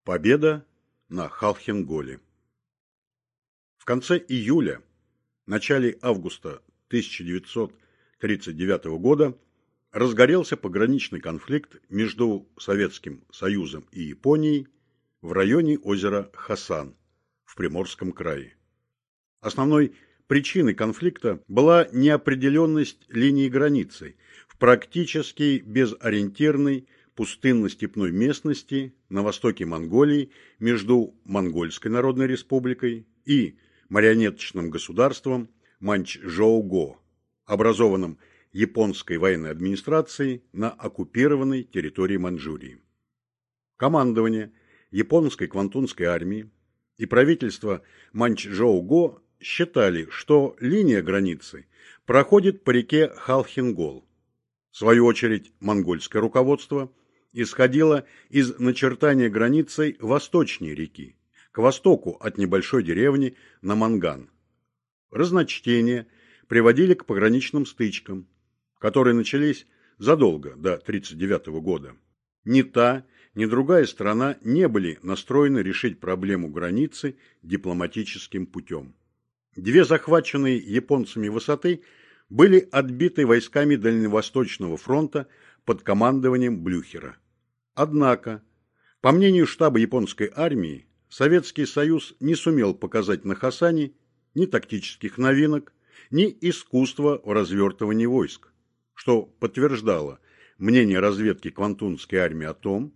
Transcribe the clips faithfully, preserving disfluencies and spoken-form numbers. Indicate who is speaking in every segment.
Speaker 1: Победа на Халхин-Голе. В конце июля, начале августа тысяча девятьсот тридцать девятого года разгорелся пограничный конфликт между Советским Союзом и Японией в районе озера Хасан в Приморском крае. Основной причиной конфликта была неопределенность линии границы в практически безориентирной пустынно-степной местности на востоке Монголии между Монгольской Народной Республикой и марионеточным государством Маньчжоу-го, образованным японской военной администрацией на оккупированной территории Маньчжурии. Командование японской Квантунской армии и правительство Маньчжоу-го считали, что линия границы проходит по реке Халхин-Гол. В свою очередь, монгольское руководство исходило из начертания границы восточнее реки, к востоку от небольшой деревни Наманган. Разночтения приводили к пограничным стычкам, которые начались задолго до тысяча девятьсот тридцать девятого года. Ни та, ни другая страна не были настроены решить проблему границы дипломатическим путем. Две захваченные японцами высоты были отбиты войсками Дальневосточного фронта под командованием Блюхера. Однако, по мнению штаба японской армии, Советский Союз не сумел показать на Хасане ни тактических новинок, ни искусства в развертывании войск, что подтверждало мнение разведки Квантунской армии о том,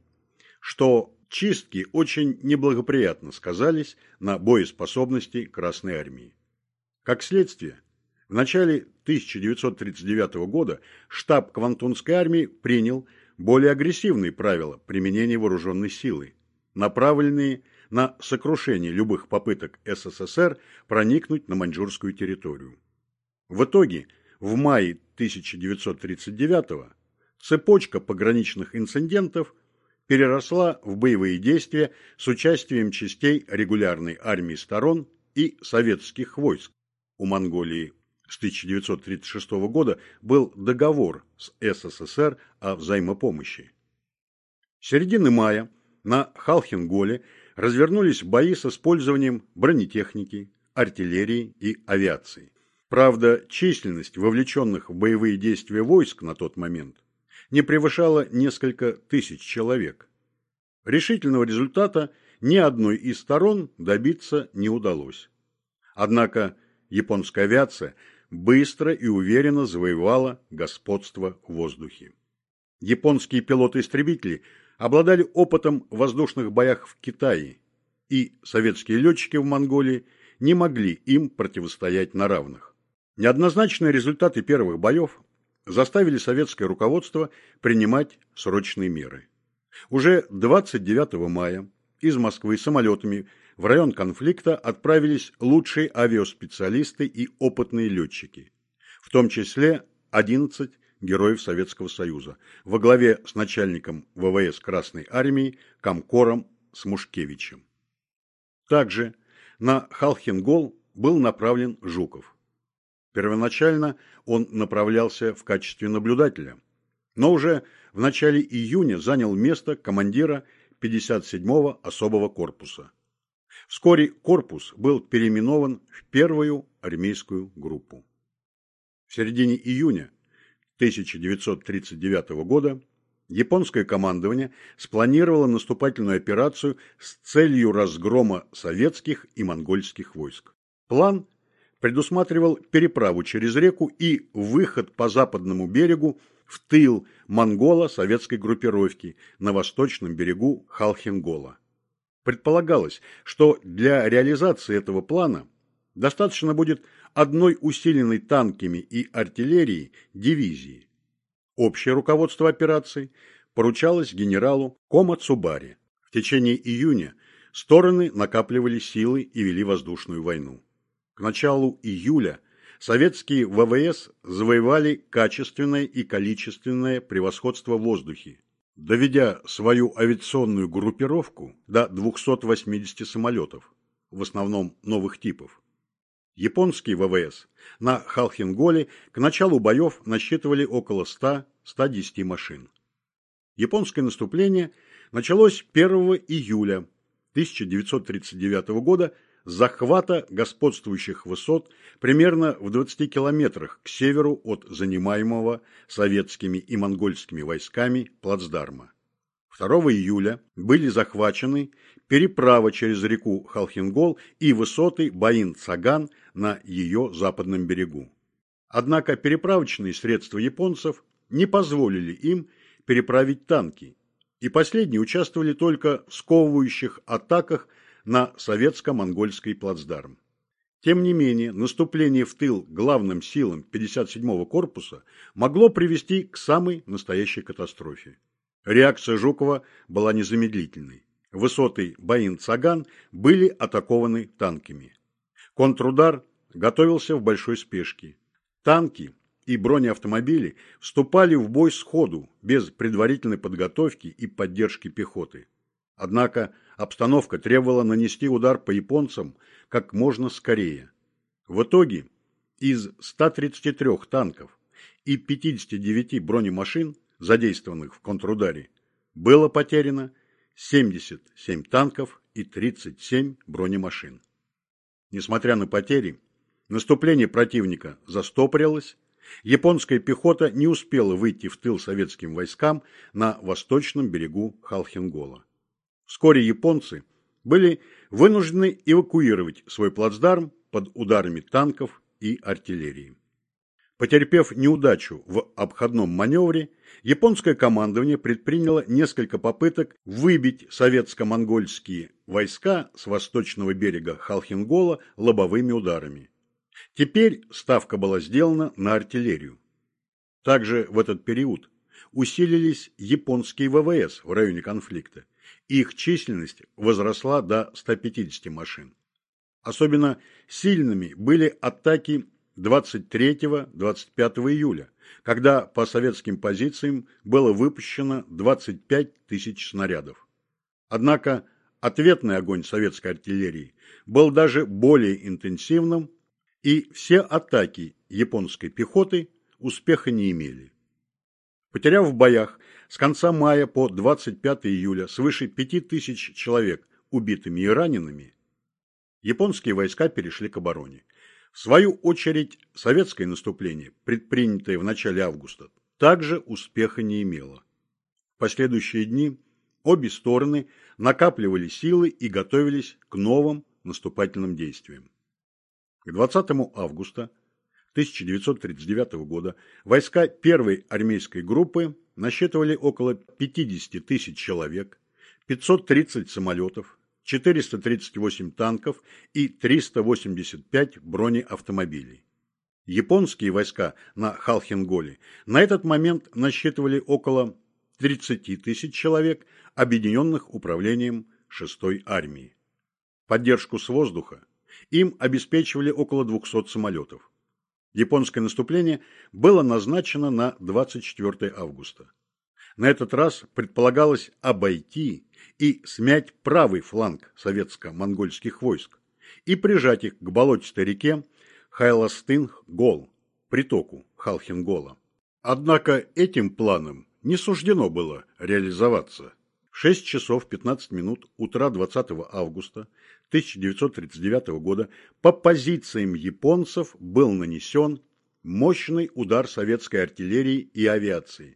Speaker 1: что чистки очень неблагоприятно сказались на боеспособности Красной армии. Как следствие, в начале тысяча девятьсот тридцать девятого года штаб Квантунской армии принял более агрессивные правила применения вооруженной силы, направленные на сокрушение любых попыток СССР проникнуть на маньчжурскую территорию. В итоге, в мае тысяча девятьсот тридцать девятого цепочка пограничных инцидентов переросла в боевые действия с участием частей регулярной армии сторон и советских войск. У Монголии с тысяча девятьсот тридцать шестого года был договор с СССР о взаимопомощи. С середины мая на Халхин-Голе развернулись бои с использованием бронетехники, артиллерии и авиации. Правда, численность вовлеченных в боевые действия войск на тот момент не превышала несколько тысяч человек. Решительного результата ни одной из сторон добиться не удалось. Однако японская авиация быстро и уверенно завоевала господство в воздухе. Японские пилоты-истребители обладали опытом в воздушных боях в Китае, и советские летчики в Монголии не могли им противостоять на равных. Неоднозначные результаты первых боев заставили советское руководство принимать срочные меры. Уже двадцать девятого мая из Москвы самолетами в район конфликта отправились лучшие авиаспециалисты и опытные летчики, в том числе одиннадцать героев Советского Союза, во главе с начальником ВВС Красной армии Комкором Смушкевичем. Также на Халхин-Гол был направлен Жуков. Первоначально он направлялся в качестве наблюдателя, но уже в начале июня занял место командира пятьдесят седьмого особого корпуса. Вскоре корпус был переименован в первую армейскую группу. В середине июня тысяча девятьсот тридцать девятого года японское командование спланировало наступательную операцию с целью разгрома советских и монгольских войск. План предусматривал переправу через реку и выход по западному берегу в тыл монголо-советской группировки на восточном берегу Халхин-Гола. Предполагалось, что для реализации этого плана достаточно будет одной усиленной танками и артиллерией дивизии. Общее руководство операции поручалось генералу Комацубари. В течение июня стороны накапливали силы и вели воздушную войну. К началу июля советские ВВС завоевали качественное и количественное превосходство в воздухе, доведя свою авиационную группировку до двухсот восьмидесяти самолетов, в основном новых типов. Японские ВВС на Халхин-Голе к началу боев насчитывали около ста — ста десяти машин. Японское наступление началось первого июля тысяча девятьсот тридцать девятого года захвата господствующих высот примерно в двадцати километрах к северу от занимаемого советскими и монгольскими войсками плацдарма. второго июля были захвачены переправа через реку Халхин-Гол и высоты Баин-Цаган на ее западном берегу. Однако переправочные средства японцев не позволили им переправить танки, и последние участвовали только в сковывающих атаках на советско-монгольский плацдарм. Тем не менее, наступление в тыл главным силам пятьдесят седьмого корпуса могло привести к самой настоящей катастрофе. Реакция Жукова была незамедлительной. Высоты Баин-Цаган были атакованы танками. Контрудар готовился в большой спешке. Танки и бронеавтомобили вступали в бой сходу, без предварительной подготовки и поддержки пехоты. Однако обстановка требовала нанести удар по японцам как можно скорее. В итоге из ста тридцати трёх танков и пятидесяти девяти бронемашин, задействованных в контрударе, было потеряно семьдесят семь танков и тридцать семь бронемашин. Несмотря на потери, наступление противника застопорилось, японская пехота не успела выйти в тыл советским войскам на восточном берегу Халхин-Гола. Вскоре японцы были вынуждены эвакуировать свой плацдарм под ударами танков и артиллерии. Потерпев неудачу в обходном маневре, японское командование предприняло несколько попыток выбить советско-монгольские войска с восточного берега Халхин-Гола лобовыми ударами. Теперь ставка была сделана на артиллерию. Также в этот период усилились японские ВВС в районе конфликта. Их численность возросла до ста пятидесяти машин. Особенно сильными были атаки двадцать третьего — двадцать пятого июля, когда по советским позициям было выпущено двадцать пять тысяч снарядов. Однако ответный огонь советской артиллерии был даже более интенсивным, и все атаки японской пехоты успеха не имели. Потеряв в боях с конца мая по двадцать пятое июля свыше пяти тысяч человек убитыми и ранеными, японские войска перешли к обороне. В свою очередь, советское наступление, предпринятое в начале августа, также успеха не имело. В последующие дни обе стороны накапливали силы и готовились к новым наступательным действиям. К двадцатому августа тысяча девятьсот тридцать девятого года войска первой армейской группы насчитывали около пятидесяти тысяч человек, пятьсот тридцать самолетов, четыреста тридцать восемь танков и триста восемьдесят пять бронеавтомобилей. Японские войска на Халхин-Голе на этот момент насчитывали около тридцати тысяч человек, объединенных управлением шестой армии. Поддержку с воздуха им обеспечивали около двухсот самолетов. Японское наступление было назначено на двадцать четвёртое августа. На этот раз предполагалось обойти и смять правый фланг советско-монгольских войск и прижать их к болотистой реке Хайластын-Гол, притоку Халхин-Гола. Однако этим планам не суждено было реализоваться. В шесть часов пятнадцать минут утра двадцатого августа тысяча девятьсот тридцать девятого года по позициям японцев был нанесен мощный удар советской артиллерии и авиации.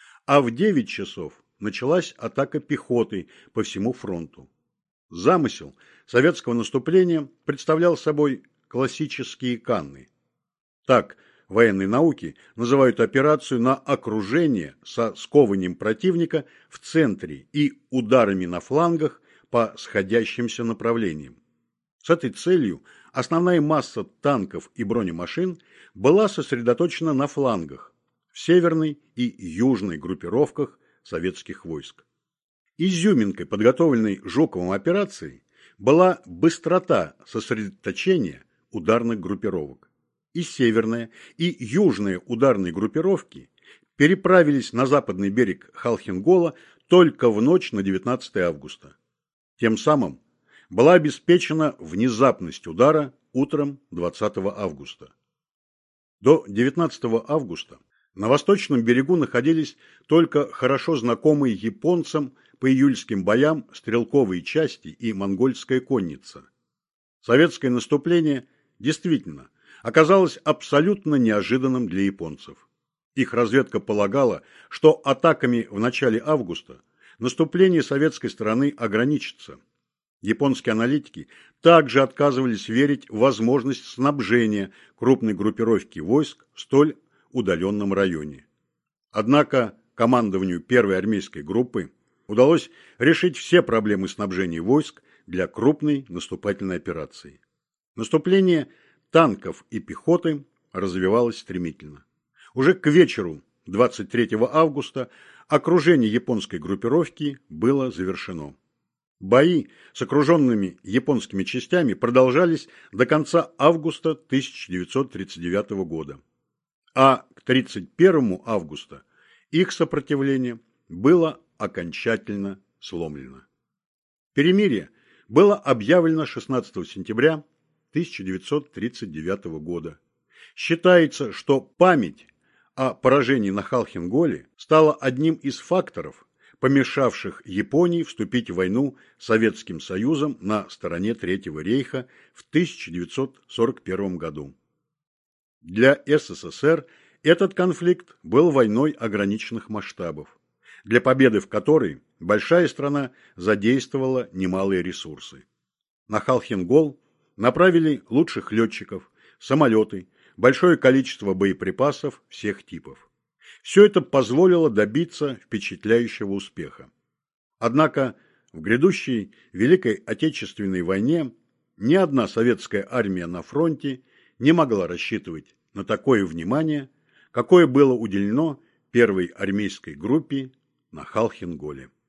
Speaker 1: А в девять часов началась атака пехоты по всему фронту. Замысел советского наступления представлял собой классические канны. Так в военной науке называют операцию на окружение со скованием противника в центре и ударами на флангах по сходящимся направлениям. С этой целью основная масса танков и бронемашин была сосредоточена на флангах, в северной и южной группировках советских войск. Изюминкой подготовленной Жуковым операции была быстрота сосредоточения ударных группировок. И северная, и южная ударные группировки переправились на западный берег Халхин-Гола только в ночь на девятнадцатое августа. Тем самым была обеспечена внезапность удара утром двадцатого августа. До девятнадцатого августа на восточном берегу находились только хорошо знакомые японцам по июльским боям стрелковые части и монгольская конница. Советское наступление действительно оказалось абсолютно неожиданным для японцев. Их разведка полагала, что атаками в начале августа наступление советской стороны ограничится. Японские аналитики также отказывались верить в возможность снабжения крупной группировки войск в столь удаленном районе. Однако командованию первой армейской группы удалось решить все проблемы снабжения войск для крупной наступательной операции. Наступление танков и пехоты развивалось стремительно. Уже к вечеру двадцать третьего августа окружение японской группировки было завершено. Бои с окруженными японскими частями продолжались до конца августа тысяча девятьсот тридцать девятого года, а к тридцать первому августа их сопротивление было окончательно сломлено. Перемирие было объявлено шестнадцатого сентября тысяча девятьсот тридцать девятого года. Считается, что память о поражении на Халхин-Голе стала одним из факторов, помешавших Японии вступить в войну с Советским Союзом на стороне Третьего рейха в тысяча девятьсот сорок первом году. Для СССР этот конфликт был войной ограниченных масштабов, для победы в которой большая страна задействовала немалые ресурсы. На Халхин-Гол направили лучших летчиков, самолеты, большое количество боеприпасов всех типов. Все это позволило добиться впечатляющего успеха. Однако в грядущей Великой Отечественной войне ни одна советская армия на фронте не могла рассчитывать на такое внимание, какое было уделено первой армейской группе на Халхин-Голе.